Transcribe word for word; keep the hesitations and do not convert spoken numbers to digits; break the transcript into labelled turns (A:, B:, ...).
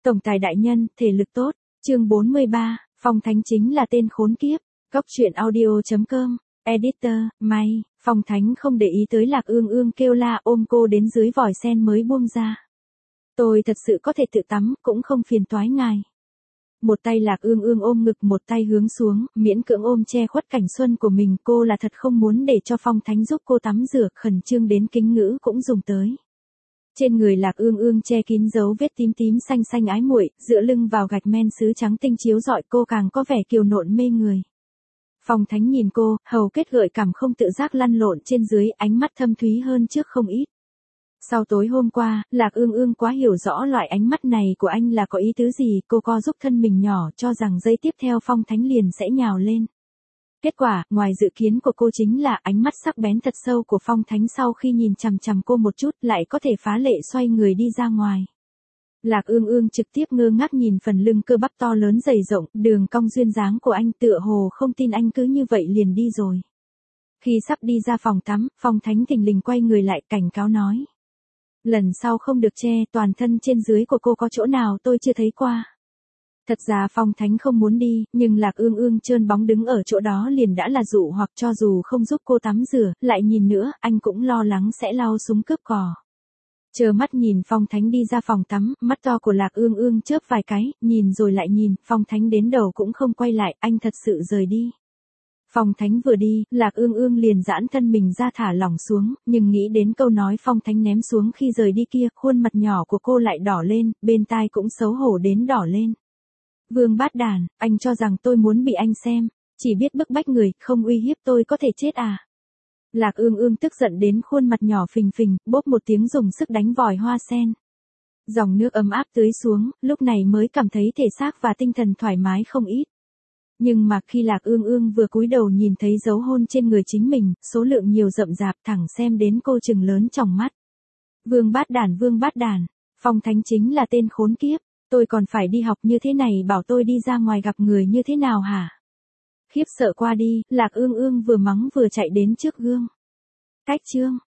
A: Tổng tài đại nhân, thể lực tốt. Chương bốn mươi ba, Phong Thánh chính là tên khốn kiếp. Cốc truyện audio chấm com. Editor, may, Phong Thánh không để ý tới Lạc Ương Ương kêu la ôm cô đến dưới vòi sen mới buông ra. Tôi thật sự có thể tự tắm, cũng không phiền toái ngài. Một tay Lạc Ương Ương ôm ngực, một tay hướng xuống, miễn cưỡng ôm che khuất cảnh xuân của mình. Cô là thật không muốn để cho Phong Thánh giúp cô tắm rửa, khẩn trương đến kính ngữ cũng dùng tới. Trên người Lạc Ương Ương che kín dấu vết tím tím xanh xanh ái muội, dựa lưng vào gạch men sứ trắng tinh chiếu rọi, cô càng có vẻ kiều nộn mê người. Phong Thánh nhìn cô, hầu kết gợi cảm không tự giác lăn lộn trên dưới, ánh mắt thâm thúy hơn trước không ít. Sau tối hôm qua, Lạc Ương Ương quá hiểu rõ loại ánh mắt này của anh là có ý tứ gì, cô co giúp thân mình nhỏ cho rằng giây tiếp theo Phong Thánh liền sẽ nhào lên. Kết quả, ngoài dự kiến của cô chính là ánh mắt sắc bén thật sâu của Phong Thánh sau khi nhìn chằm chằm cô một chút lại có thể phá lệ xoay người đi ra ngoài. Lạc Ương Ương trực tiếp ngơ ngác nhìn phần lưng cơ bắp to lớn dày rộng, đường cong duyên dáng của anh, tựa hồ không tin anh cứ như vậy liền đi rồi. Khi sắp đi ra phòng tắm, Phong Thánh thình lình quay người lại cảnh cáo nói. Lần sau không được che, toàn thân trên dưới của cô có chỗ nào tôi chưa thấy qua. Thật ra Phong Thánh không muốn đi, nhưng Lạc Ương Ương trơn bóng đứng ở chỗ đó liền đã là dụ hoặc, cho dù không giúp cô tắm rửa, lại nhìn nữa, anh cũng lo lắng sẽ lao súng cướp cò. Chờ mắt nhìn Phong Thánh đi ra phòng tắm, mắt to của Lạc Ương Ương chớp vài cái, nhìn rồi lại nhìn, Phong Thánh đến đầu cũng không quay lại, anh thật sự rời đi. Phong Thánh vừa đi, Lạc Ương Ương liền giãn thân mình ra thả lỏng xuống, nhưng nghĩ đến câu nói Phong Thánh ném xuống khi rời đi kia, khuôn mặt nhỏ của cô lại đỏ lên, bên tai cũng xấu hổ đến đỏ lên. Vương bát đàn, anh cho rằng tôi muốn bị anh xem, chỉ biết bức bách người, không uy hiếp tôi có thể chết à. Lạc Ương Ương tức giận đến khuôn mặt nhỏ phình phình, bốp một tiếng dùng sức đánh vòi hoa sen. Dòng nước ấm áp tưới xuống, lúc này mới cảm thấy thể xác và tinh thần thoải mái không ít. Nhưng mà khi Lạc Ương Ương vừa cúi đầu nhìn thấy dấu hôn trên người chính mình, số lượng nhiều rậm rạp, thẳng xem đến cô trừng lớn tròng mắt. Vương bát đàn, vương bát đàn, Phong Thánh chính là tên khốn kiếp, tôi còn phải đi học như thế này, bảo tôi đi ra ngoài gặp người như thế nào hả? Khiếp sợ qua đi, Lạc Ương Ương vừa mắng vừa chạy đến trước gương. Cách chương.